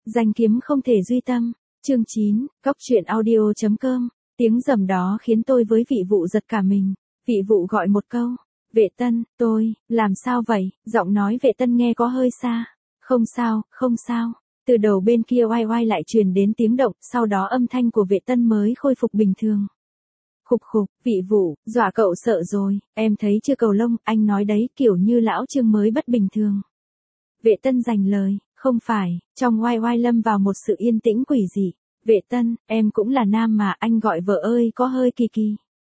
Danh kiếm không thể duy tâm. Chương 9, Cóc truyện audio.com. Tiếng rầm đó khiến tôi với vị vụ giật cả mình. Vị vụ gọi một câu. Vệ Tân, tôi, làm sao vậy? Giọng nói Vệ Tân nghe có hơi xa. Không sao, không sao. Từ đầu bên kia oai oai lại truyền đến tiếng động, sau đó âm thanh của Vệ Tân mới khôi phục bình thường. Khục khục, vị vụ, dọa cậu sợ rồi, em thấy chưa Cầu Lông, anh nói đấy kiểu như lão Trương mới bất bình thường. Vệ Tân giành lời, không phải, trong oai oai lâm vào một sự yên tĩnh quỷ dị. Vệ Tân, em cũng là nam mà anh gọi vợ ơi có hơi kỳ kỳ.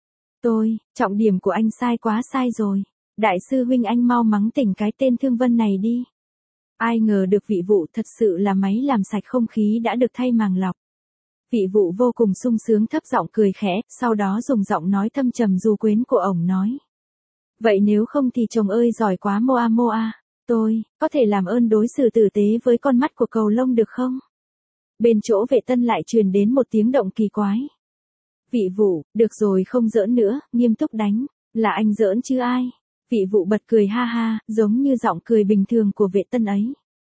Trọng điểm của anh sai quá sai rồi. Đại sư huynh anh mau mắng tỉnh cái tên Thương Vân này đi. Ai ngờ được vị vụ thật sự là máy làm sạch không khí đã được thay màng lọc. Vị vụ vô cùng sung sướng thấp giọng cười khẽ, sau đó dùng giọng nói thâm trầm du quyến của ổng nói. Vậy nếu không thì chồng ơi giỏi quá moa moa, tôi, có thể làm ơn đối xử tử tế với con mắt của Cầu Lông được không? Bên chỗ Vệ Tân lại truyền đến một tiếng động kỳ quái. Vị vụ, được rồi không giỡn nữa, nghiêm túc đánh, là anh giỡn chứ ai? Vị vụ bật cười ha ha, giống như giọng cười bình thường của Vệ Tân ấy.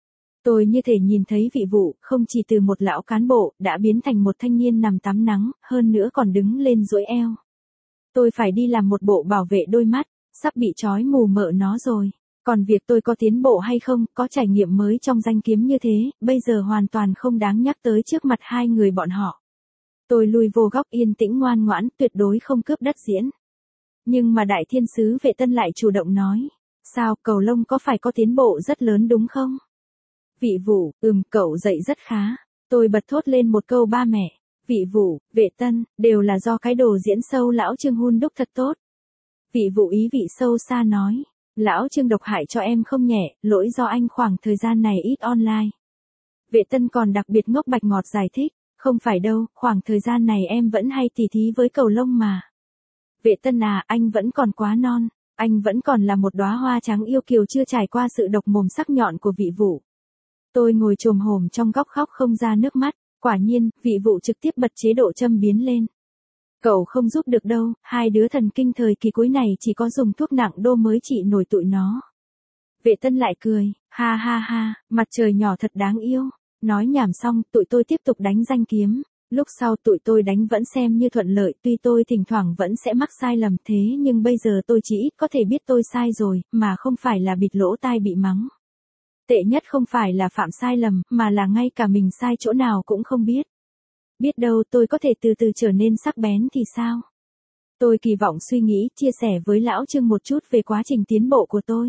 Tôi như thể nhìn thấy vị vụ, không chỉ từ một lão cán bộ, đã biến thành một thanh niên nằm tắm nắng, hơn nữa còn đứng lên duỗi eo. Tôi phải đi làm một bộ bảo vệ đôi mắt, sắp bị trói mù mợ nó rồi. Còn việc tôi có tiến bộ hay không, có trải nghiệm mới trong danh kiếm như thế, bây giờ hoàn toàn không đáng nhắc tới trước mặt hai người bọn họ. Tôi lùi vô góc yên tĩnh ngoan ngoãn, tuyệt đối không cướp đất diễn. Nhưng mà đại thiên sứ Vệ Tân lại chủ động nói. Sao, Cầu Lông có phải có tiến bộ rất lớn đúng không? Vị vụ, cậu dạy rất khá. Tôi bật thốt lên một câu ba mẹ. Vị vụ, Vệ Tân, đều là do cái đồ diễn sâu lão Trương hun đúc thật tốt. Vị vụ ý vị sâu xa nói. Lão Trương độc hại cho em không nhẹ, lỗi do anh khoảng thời gian này ít online. Vệ Tân còn đặc biệt ngốc bạch ngọt giải thích. Không phải đâu, khoảng thời gian này em vẫn hay tỉ thí với Cầu Lông mà. Vệ Tân à, anh vẫn còn quá non. Anh vẫn còn là một đóa hoa trắng yêu kiều chưa trải qua sự độc mồm sắc nhọn của vị vụ. Tôi ngồi chồm hổm trong góc khóc không ra nước mắt, quả nhiên, vị vụ trực tiếp bật chế độ châm biếm lên. Cậu không giúp được đâu, hai đứa thần kinh thời kỳ cuối này chỉ có dùng thuốc nặng đô mới trị nổi tụi nó. Vệ Tân lại cười, ha ha ha, mặt trời nhỏ thật đáng yêu. Nói nhảm xong, tụi tôi tiếp tục đánh danh kiếm. Lúc sau tụi tôi đánh vẫn xem như thuận lợi, tuy tôi thỉnh thoảng vẫn sẽ mắc sai lầm thế nhưng bây giờ tôi chỉ ít có thể biết tôi sai rồi, mà không phải là bịt lỗ tai bị mắng. Tệ nhất không phải là phạm sai lầm, mà là ngay cả mình sai chỗ nào cũng không biết. Biết đâu tôi có thể từ từ trở nên sắc bén thì sao? Tôi kỳ vọng suy nghĩ, chia sẻ với Lão Trương một chút về quá trình tiến bộ của tôi.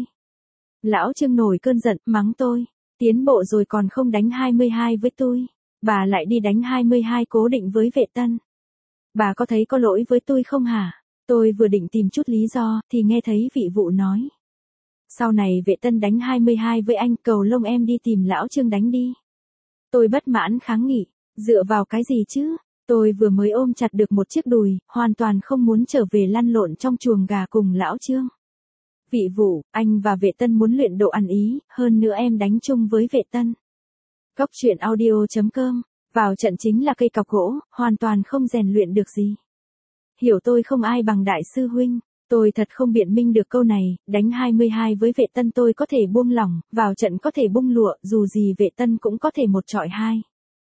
Lão Trương nổi cơn giận, mắng tôi. Tiến bộ rồi còn không đánh 22 với tôi. Bà lại đi đánh 22 cố định với Vệ Tân. Bà có thấy có lỗi với tôi không hả? Tôi vừa định tìm chút lý do, thì nghe thấy vị vụ nói. Sau này Vệ Tân đánh 22 với anh, Cầu Lông em đi tìm Lão Trương đánh đi. Tôi bất mãn kháng nghị, dựa vào cái gì chứ? Tôi vừa mới ôm chặt được một chiếc đùi, hoàn toàn không muốn trở về lăn lộn trong chuồng gà cùng Lão Trương. Vị vụ, anh và Vệ Tân muốn luyện độ ăn ý, hơn nữa em đánh chung với Vệ Tân. Cóc truyện audio.com, vào trận chính là cây cọc gỗ, hoàn toàn không rèn luyện được gì. Hiểu tôi không ai bằng đại sư huynh, tôi thật không biện minh được câu này, đánh 22 với Vệ Tân tôi có thể buông lỏng, vào trận có thể bung lụa, dù gì Vệ Tân cũng có thể một chọi hai.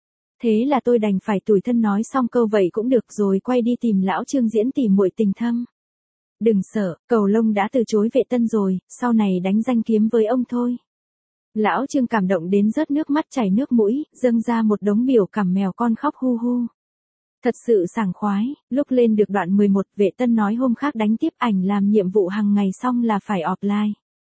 Thế là tôi đành phải tủi thân nói xong câu vậy cũng được rồi quay đi tìm Lão Trương diễn tỉ muội tình thâm. Đừng sợ, Cầu Lông đã từ chối Vệ Tân rồi, sau này đánh danh kiếm với ông thôi. Lão Trương cảm động đến rớt nước mắt chảy nước mũi, dâng ra một đống biểu cảm mèo con khóc hu hu. Thật sự sảng khoái, lúc lên được đoạn 11, Vệ Tân nói hôm khác đánh tiếp ảnh làm nhiệm vụ hàng ngày xong là phải offline.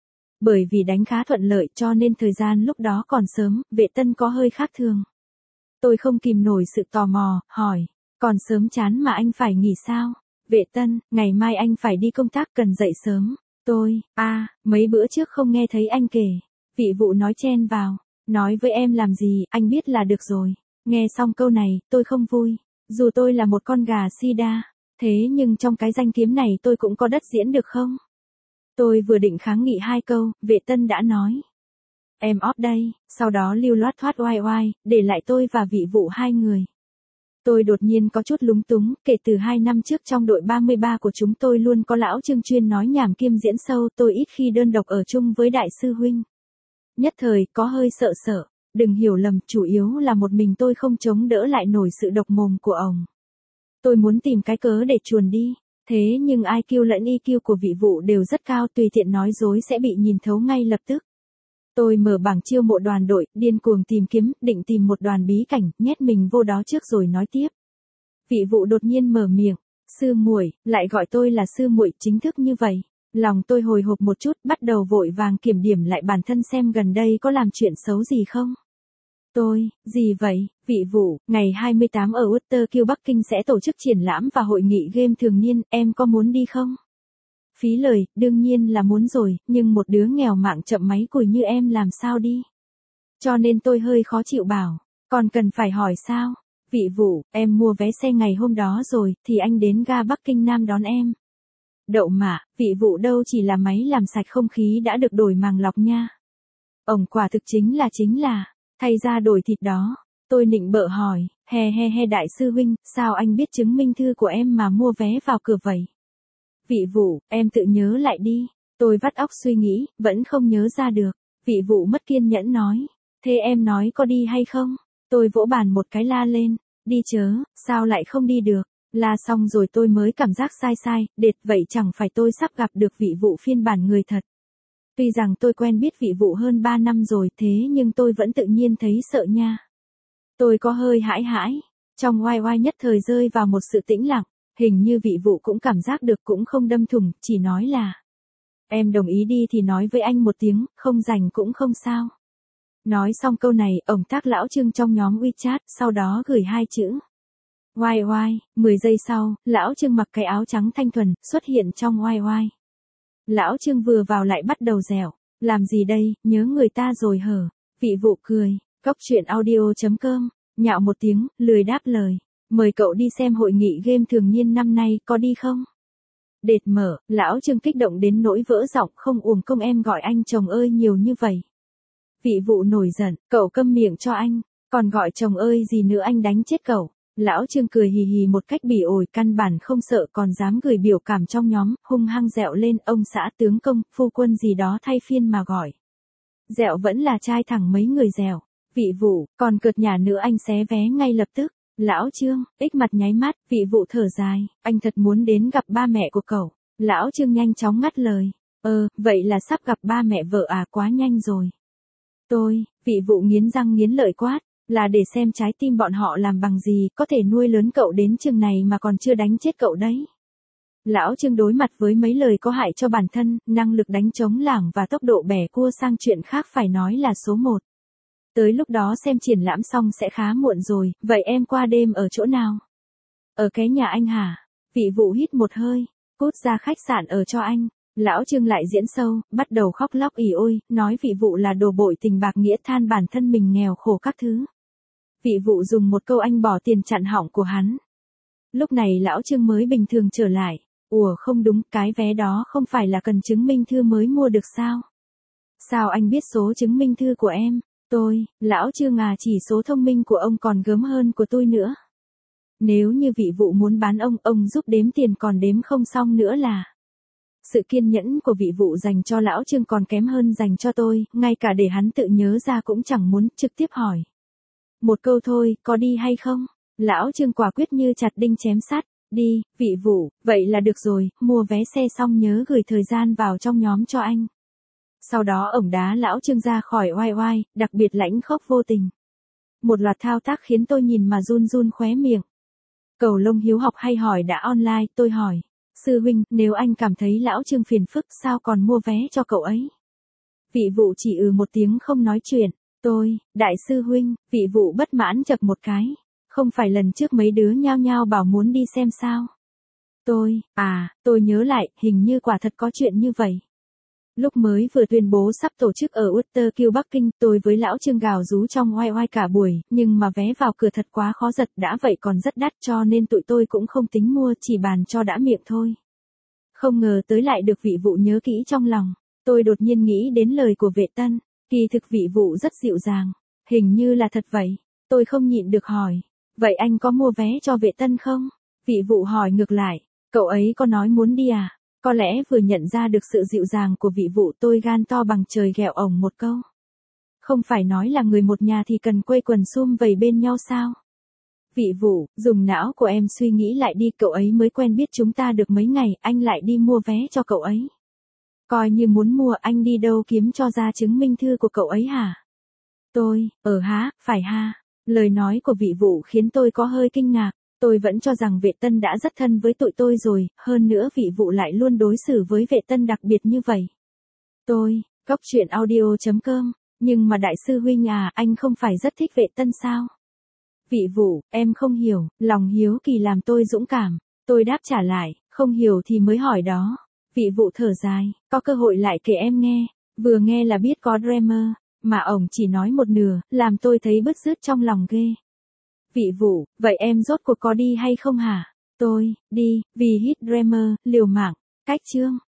Bởi vì đánh khá thuận lợi cho nên thời gian lúc đó còn sớm, Vệ Tân có hơi khác thường. Tôi không kìm nổi sự tò mò, hỏi, còn sớm chán mà anh phải nghỉ sao? Vệ Tân, ngày mai anh phải đi công tác cần dậy sớm. Tôi, mấy bữa trước không nghe thấy anh kể. Vị vụ nói chen vào, nói với em làm gì, anh biết là được rồi. Nghe xong câu này, tôi không vui. Dù tôi là một con gà si đa, thế nhưng trong cái danh kiếm này tôi cũng có đất diễn được không? Tôi vừa định kháng nghị hai câu, Vệ Tân đã nói. Em off đây, sau đó lưu loát thoát oai oai, để lại tôi và vị vụ hai người. Tôi đột nhiên có chút lúng túng, kể từ 2 năm trước trong đội 33 của chúng tôi luôn có Lão Trương chuyên nói nhảm kiêm diễn sâu, tôi ít khi đơn độc ở chung với đại sư huynh. Nhất thời, có hơi sợ sợ. Đừng hiểu lầm, chủ yếu là một mình tôi không chống đỡ lại nổi sự độc mồm của ổng. Tôi muốn tìm cái cớ để chuồn đi. Thế nhưng IQ lẫn EQ của vị vụ đều rất cao, tùy tiện nói dối sẽ bị nhìn thấu ngay lập tức. Tôi mở bảng chiêu mộ đoàn đội, điên cuồng tìm kiếm, định tìm một đoàn bí cảnh, nhét mình vô đó trước rồi nói tiếp. Vị vụ đột nhiên mở miệng, sư muội, lại gọi tôi là sư muội chính thức như vậy. Lòng tôi hồi hộp một chút, bắt đầu vội vàng kiểm điểm lại bản thân xem gần đây có làm chuyện xấu gì không. Gì vậy, vị vụ, ngày 28 ở Waterkill Bắc Kinh sẽ tổ chức triển lãm và hội nghị game thường niên, em có muốn đi không? Phí lời, đương nhiên là muốn rồi, nhưng một đứa nghèo mạng chậm máy cùi như em làm sao đi? Cho nên tôi hơi khó chịu bảo, còn cần phải hỏi sao? Vị vụ, em mua vé xe ngày hôm đó rồi, thì anh đến ga Bắc Kinh Nam đón em. Đậu mạ, vị vụ đâu chỉ là máy làm sạch không khí đã được đổi màng lọc nha. Ổng quả thực chính là, thay ra đổi thịt đó. Tôi nịnh bợ hỏi, he đại sư huynh, sao anh biết chứng minh thư của em mà mua vé vào cửa vậy? Vị vụ, em tự nhớ lại đi. Tôi vắt óc suy nghĩ, vẫn không nhớ ra được. Vị vụ mất kiên nhẫn nói, thế em nói có đi hay không? Tôi vỗ bàn một cái la lên, đi chớ, sao lại không đi được? La xong rồi tôi mới cảm giác sai, đệt vậy chẳng phải tôi sắp gặp được vị vụ phiên bản người thật. Tuy rằng tôi quen biết vị vụ hơn 3 năm rồi thế nhưng tôi vẫn tự nhiên thấy sợ nha. Tôi có hơi hãi. Trong oai nhất thời rơi vào một sự tĩnh lặng, hình như vị vụ cũng cảm giác được cũng không đâm thủng, chỉ nói là em đồng ý đi thì nói với anh một tiếng, không rành cũng không sao. Nói xong câu này, ổng tác lão Trương trong nhóm WeChat, sau đó gửi 2 chữ. Oai, 10 giây sau, lão Trương mặc cái áo trắng thanh thuần, xuất hiện trong oai. Lão Trương vừa vào lại bắt đầu dẻo, làm gì đây, nhớ người ta rồi hở. Vị vụ cười, cóc truyện audio.com, nhạo một tiếng, lười đáp lời. Mời cậu đi xem hội nghị game thường niên năm nay, có đi không? Đệt mở, lão Trương kích động đến nỗi vỡ giọng, không uổng công em gọi anh chồng ơi nhiều như vậy. Vị vụ nổi giận, cậu câm miệng cho anh, còn gọi chồng ơi gì nữa, anh đánh chết cậu. Lão Trương cười hì hì một cách bỉ ổi, căn bản không sợ, còn dám gửi biểu cảm trong nhóm, hung hăng dẹo lên, ông xã tướng công, phu quân gì đó thay phiên mà gọi. Dẹo vẫn là trai thẳng mấy người dẻo. Vị vụ, còn cợt nhả nữa anh xé vé ngay lập tức. Lão Trương, ích mặt nháy mắt, vị vụ thở dài, anh thật muốn đến gặp ba mẹ của cậu. Lão Trương nhanh chóng ngắt lời. Vậy là sắp gặp ba mẹ vợ à, quá nhanh rồi. Vị vụ nghiến răng nghiến lợi quát, là để xem trái tim bọn họ làm bằng gì, có thể nuôi lớn cậu đến chừng này mà còn chưa đánh chết cậu đấy. Lão Trương đối mặt với mấy lời có hại cho bản thân, năng lực đánh trống lảng và tốc độ bẻ cua sang chuyện khác phải nói là số 1. Tới lúc đó xem triển lãm xong sẽ khá muộn rồi, vậy em qua đêm ở chỗ nào? Ở cái nhà anh hả? Vị vụ hít một hơi, cút ra khách sạn ở cho anh. Lão Trương lại diễn sâu, bắt đầu khóc lóc ỉ ôi, nói vị vụ là đồ bội tình bạc nghĩa, than bản thân mình nghèo khổ các thứ. Vị vụ dùng một câu anh bỏ tiền chặn họng của hắn. Lúc này lão Trương mới bình thường trở lại. Ủa không đúng, cái vé đó không phải là cần chứng minh thư mới mua được sao? Sao anh biết số chứng minh thư của em? Lão Trương à, chỉ số thông minh của ông còn gớm hơn của tôi nữa. Nếu như vị vụ muốn bán ông giúp đếm tiền còn đếm không xong nữa là. Sự kiên nhẫn của vị vụ dành cho lão Trương còn kém hơn dành cho tôi, ngay cả để hắn tự nhớ ra cũng chẳng muốn, trực tiếp hỏi. Một câu thôi, có đi hay không? Lão Trương quả quyết như chặt đinh chém sắt. Đi, vị vụ, vậy là được rồi, mua vé xe xong nhớ gửi thời gian vào trong nhóm cho anh. Sau đó ổng đá lão Trương ra khỏi oai, đặc biệt lãnh khốc vô tình. Một loạt thao tác khiến tôi nhìn mà run khóe miệng. Cầu lông hiếu học hay hỏi đã online, tôi hỏi. Sư huynh, nếu anh cảm thấy lão Trương phiền phức sao còn mua vé cho cậu ấy? Vị vụ chỉ một tiếng không nói chuyện. Đại sư huynh, vị vụ bất mãn chậc một cái. Không phải lần trước mấy đứa nhao nhao bảo muốn đi xem sao? Tôi nhớ lại, hình như quả thật có chuyện như vậy. Lúc mới vừa tuyên bố sắp tổ chức ở Waterkill Bắc Kinh, tôi với lão Trương gào rú trong oai cả buổi, nhưng mà vé vào cửa thật quá khó giật, đã vậy còn rất đắt cho nên tụi tôi cũng không tính mua, chỉ bàn cho đã miệng thôi. Không ngờ tới lại được vị vụ nhớ kỹ trong lòng. Tôi đột nhiên nghĩ đến lời của vệ tân, kỳ thực vị vụ rất dịu dàng, hình như là thật vậy. Tôi không nhịn được hỏi, vậy anh có mua vé cho vệ tân không? Vị vụ hỏi ngược lại, cậu ấy có nói muốn đi à? Có lẽ vừa nhận ra được sự dịu dàng của vị vụ, tôi gan to bằng trời ghẹo ổng một câu. Không phải nói là người một nhà thì cần quây quần sum vầy bên nhau sao? Vị vụ, dùng não của em suy nghĩ lại đi, cậu ấy mới quen biết chúng ta được mấy ngày, anh lại đi mua vé cho cậu ấy. Coi như muốn mua, anh đi đâu kiếm cho ra chứng minh thư của cậu ấy hả? Hả, phải ha. Lời nói của vị vụ khiến tôi có hơi kinh ngạc. Tôi vẫn cho rằng Vệ Tân đã rất thân với tụi tôi rồi, hơn nữa vị vụ lại luôn đối xử với Vệ Tân đặc biệt như vậy. Góc truyện audio.com, nhưng mà đại sư huynh à, anh không phải rất thích Vệ Tân sao? Vị vụ, em không hiểu, lòng hiếu kỳ làm tôi dũng cảm. Tôi đáp trả lại, không hiểu thì mới hỏi đó. Vị vụ thở dài, có cơ hội lại kể em nghe. Vừa nghe là biết có drama, mà ổng chỉ nói một nửa, làm tôi thấy bứt rứt trong lòng ghê. Vị vụ, vậy em rốt cuộc có đi hay không hả? Đi, vì hit drama, liều mạng. Cách chương.